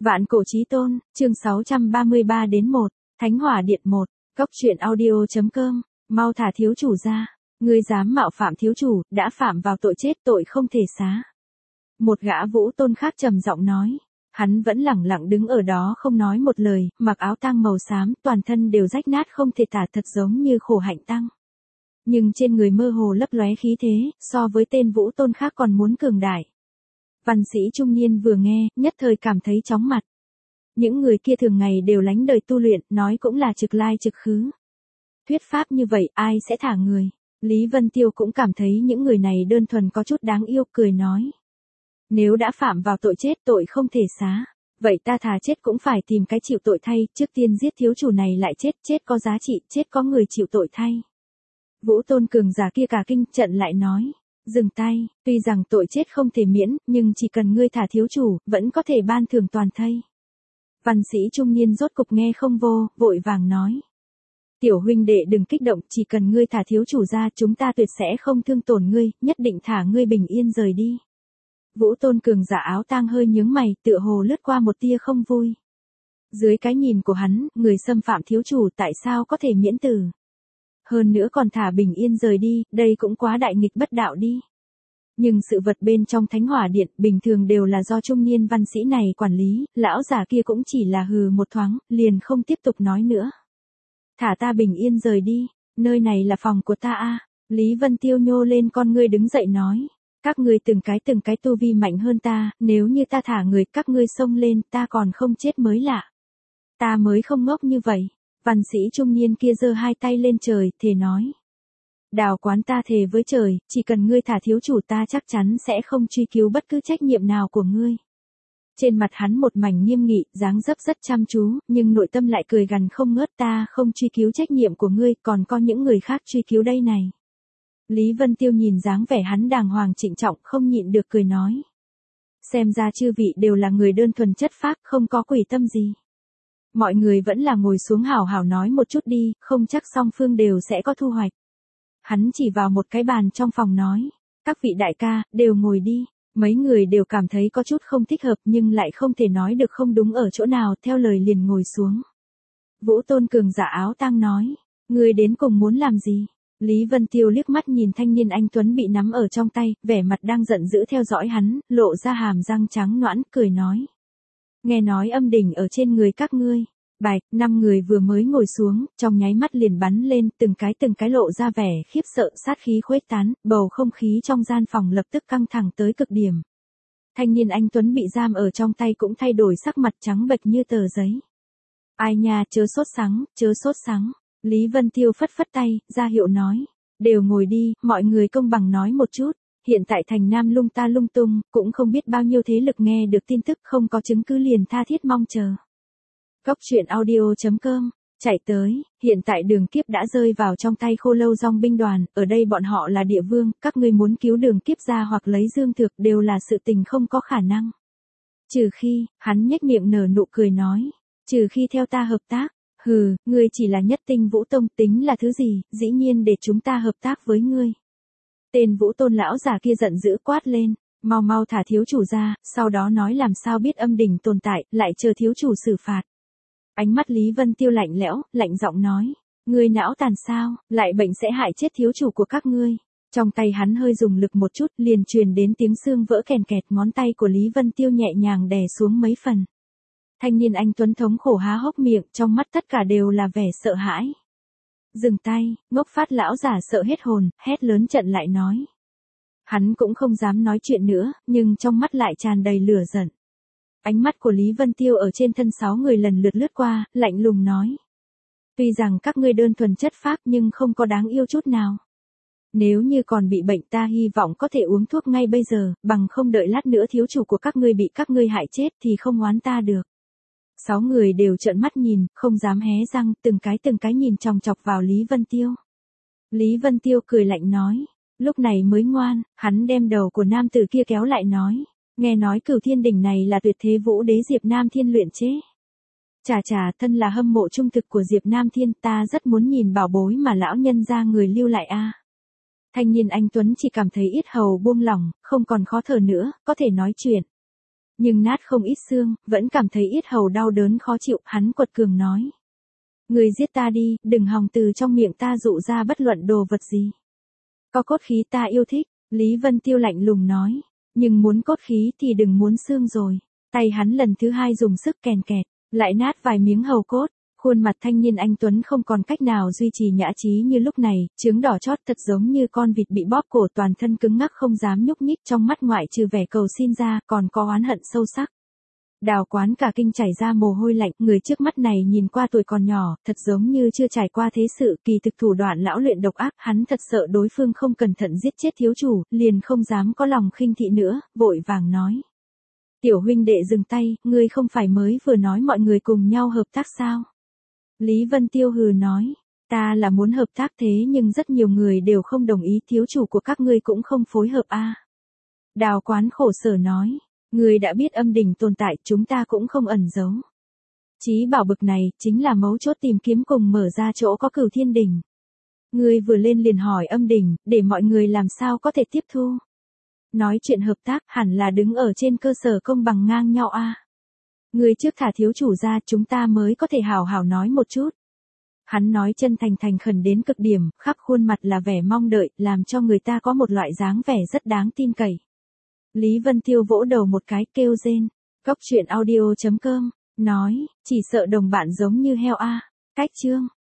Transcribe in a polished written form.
Vạn cổ chí tôn, chương 633 đến 1, Thánh Hỏa Điện 1, Cốc truyện audio.com, mau thả thiếu chủ ra, ngươi dám mạo phạm thiếu chủ, đã phạm vào tội chết, tội không thể xá. Một gã vũ tôn khác trầm giọng nói, hắn vẫn lẳng lặng đứng ở đó không nói một lời, mặc áo tang màu xám, toàn thân đều rách nát không thể tả, thật giống như khổ hạnh tăng. Nhưng trên người mơ hồ lấp lóe khí thế, so với tên vũ tôn khác còn muốn cường đại. Văn sĩ trung niên vừa nghe, nhất thời cảm thấy chóng mặt. Những người kia thường ngày đều lánh đời tu luyện, nói cũng là trực lai trực khứ. Thuyết pháp như vậy, ai sẽ thả người? Lý Vân Tiêu cũng cảm thấy những người này đơn thuần có chút đáng yêu, cười nói. Nếu đã phạm vào tội chết, tội không thể xá, vậy ta thà chết cũng phải tìm cái chịu tội thay, trước tiên giết thiếu chủ này lại chết, chết có giá trị, chết có người chịu tội thay. Vũ tôn cường giả kia cả kinh trận lại nói. Dừng tay, tuy rằng tội chết không thể miễn, nhưng chỉ cần ngươi thả thiếu chủ, vẫn có thể ban thưởng toàn thây. Văn sĩ trung niên rốt cục nghe không vô, vội vàng nói. Tiểu huynh đệ đừng kích động, chỉ cần ngươi thả thiếu chủ ra, chúng ta tuyệt sẽ không thương tổn ngươi, nhất định thả ngươi bình yên rời đi. Vũ tôn cường giả áo tang hơi nhướng mày, tựa hồ lướt qua một tia không vui. Dưới cái nhìn của hắn, người xâm phạm thiếu chủ tại sao có thể miễn tử? Hơn nữa còn thả bình yên rời đi, đây cũng quá đại nghịch bất đạo đi. Nhưng sự vật bên trong Thánh Hỏa Điện bình thường đều là do trung niên văn sĩ này quản lý, lão giả kia cũng chỉ là hừ một thoáng, liền không tiếp tục nói nữa. Thả ta bình yên rời đi, nơi này là phòng của ta a. Lý Vân Tiêu nhô lên con ngươi đứng dậy nói. Các ngươi từng cái tu vi mạnh hơn ta, nếu như ta thả người các ngươi xông lên, ta còn không chết mới lạ. Ta mới không ngốc như vậy. Văn sĩ trung niên kia giơ hai tay lên trời, thề nói. Đào quán ta thề với trời, chỉ cần ngươi thả thiếu chủ ta chắc chắn sẽ không truy cứu bất cứ trách nhiệm nào của ngươi. Trên mặt hắn một mảnh nghiêm nghị, dáng dấp rất chăm chú, nhưng nội tâm lại cười gằn không ngớt, ta không truy cứu trách nhiệm của ngươi, còn có những người khác truy cứu đây này. Lý Vân Tiêu nhìn dáng vẻ hắn đàng hoàng trịnh trọng, không nhịn được cười nói. Xem ra chư vị đều là người đơn thuần chất phác, không có quỷ tâm gì. Mọi người vẫn là ngồi xuống hảo hảo nói một chút đi, không chắc song phương đều sẽ có thu hoạch. Hắn chỉ vào một cái bàn trong phòng nói, các vị đại ca, đều ngồi đi. Mấy người đều cảm thấy có chút không thích hợp nhưng lại không thể nói được không đúng ở chỗ nào, theo lời liền ngồi xuống. Vũ tôn cường giả áo tang nói, ngươi đến cùng muốn làm gì? Lý Vân Tiêu liếc mắt nhìn thanh niên anh tuấn bị nắm ở trong tay, vẻ mặt đang giận dữ theo dõi hắn, lộ ra hàm răng trắng nõn, cười nói. Nghe nói âm đỉnh ở trên người các ngươi. Bạch, 5 người vừa mới ngồi xuống, trong nháy mắt liền bắn lên, từng cái lộ ra vẻ khiếp sợ, sát khí khuếch tán, bầu không khí trong gian phòng lập tức căng thẳng tới cực điểm. Thanh niên anh tuấn bị giam ở trong tay cũng thay đổi sắc mặt trắng bệch như tờ giấy. Ai nha, chớ sốt sắng. Lý Vân Tiêu phất phất tay, ra hiệu nói. Đều ngồi đi, mọi người công bằng nói một chút. Hiện tại thành Nam lung ta lung tung, cũng không biết bao nhiêu thế lực nghe được tin tức, không có chứng cứ liền tha thiết mong chờ. Cốc truyện audio.com, chạy tới, hiện tại Đường Kiếp đã rơi vào trong tay Khô Lâu Dòng binh đoàn, ở đây bọn họ là địa vương, các ngươi muốn cứu Đường Kiếp ra hoặc lấy Dương Thược đều là sự tình không có khả năng. Trừ khi, hắn nhếch miệng nở nụ cười nói, trừ khi theo ta hợp tác, hừ, ngươi chỉ là nhất tinh vũ tông, tính là thứ gì, dĩ nhiên để chúng ta hợp tác với ngươi. Tên vũ tôn lão giả kia giận dữ quát lên, mau thả thiếu chủ ra, sau đó nói làm sao biết âm đỉnh tồn tại, lại chờ thiếu chủ xử phạt. Ánh mắt Lý Vân Tiêu lạnh lẽo, lạnh giọng nói, ngươi não tàn sao, lại bệnh sẽ hại chết thiếu chủ của các ngươi. Trong tay hắn hơi dùng lực một chút, liền truyền đến tiếng xương vỡ kèn kẹt, ngón tay của Lý Vân Tiêu nhẹ nhàng đè xuống mấy phần. Thanh niên anh tuấn thống khổ há hốc miệng, trong mắt tất cả đều là vẻ sợ hãi. Dừng tay, ngốc phát lão giả sợ hết hồn, hét lớn trận lại nói. Hắn cũng không dám nói chuyện nữa, nhưng trong mắt lại tràn đầy lửa giận. Ánh mắt của Lý Vân Tiêu ở trên thân 6 người lần lượt lướt qua, lạnh lùng nói. Tuy rằng các ngươi đơn thuần chất phác nhưng không có đáng yêu chút nào. Nếu như còn bị bệnh ta hy vọng có thể uống thuốc ngay bây giờ, bằng không đợi lát nữa thiếu chủ của các ngươi bị các ngươi hại chết thì không oán ta được. 6 người đều trợn mắt nhìn, không dám hé răng, từng cái nhìn chòng chọc vào Lý Vân Tiêu. Lý Vân Tiêu cười lạnh nói, lúc này mới ngoan, hắn đem đầu của nam tử kia kéo lại nói, nghe nói Cửu Thiên đỉnh này là tuyệt thế vũ đế Diệp Nam Thiên luyện chế. Chà, thân là hâm mộ trung thực của Diệp Nam Thiên, ta rất muốn nhìn bảo bối mà lão nhân gia người lưu lại a. Thanh niên anh tuấn chỉ cảm thấy yết hầu buông lỏng, không còn khó thở nữa, có thể nói chuyện. nhưng nát không ít xương, vẫn cảm thấy yết hầu đau đớn khó chịu, hắn quật cường nói. Người giết ta đi, đừng hòng từ trong miệng ta dụ ra bất luận đồ vật gì. Có cốt khí ta yêu thích, Lý Vân Tiêu lạnh lùng nói. Nhưng muốn cốt khí thì đừng muốn xương rồi. Tay hắn lần thứ hai dùng sức kèn kẹt, lại nát vài miếng hầu cốt. Khuôn mặt thanh niên anh Tuấn không còn cách nào duy trì nhã trí như lúc này, trướng đỏ chót thật giống như con vịt bị bóp cổ, toàn thân cứng ngắc không dám nhúc nhích, trong mắt ngoại trừ vẻ cầu xin ra còn có oán hận sâu sắc. Đào Quán cả kinh chảy ra mồ hôi lạnh, người trước mắt này nhìn qua tuổi còn nhỏ, thật giống như chưa trải qua thế sự, kỳ thực thủ đoạn lão luyện độc ác, hắn thật sợ đối phương không cẩn thận giết chết thiếu chủ, liền không dám có lòng khinh thị nữa, vội vàng nói. Tiểu huynh đệ dừng tay, ngươi không phải mới vừa nói mọi người cùng nhau hợp tác sao? Lý Vân Tiêu hừ nói, ta là muốn hợp tác thế nhưng rất nhiều người đều không đồng ý, thiếu chủ của các ngươi cũng không phối hợp a. Đào Quán khổ sở nói. Người đã biết âm đỉnh tồn tại, chúng ta cũng không ẩn giấu. Chí bảo bực này, chính là mấu chốt tìm kiếm cùng mở ra chỗ có Cửu Thiên đỉnh. Người vừa lên liền hỏi âm đỉnh, để mọi người làm sao có thể tiếp thu. Nói chuyện hợp tác, hẳn là đứng ở trên cơ sở công bằng ngang nhau a. Người trước thả thiếu chủ ra, chúng ta mới có thể hào hào nói một chút. Hắn nói chân thành thành khẩn đến cực điểm, khắp khuôn mặt là vẻ mong đợi, làm cho người ta có một loại dáng vẻ rất đáng tin cậy. Lý Vân Tiêu vỗ đầu một cái kêu rên. Cóc truyện audio.com, nói, chỉ sợ đồng bạn giống như heo a. Cách chương.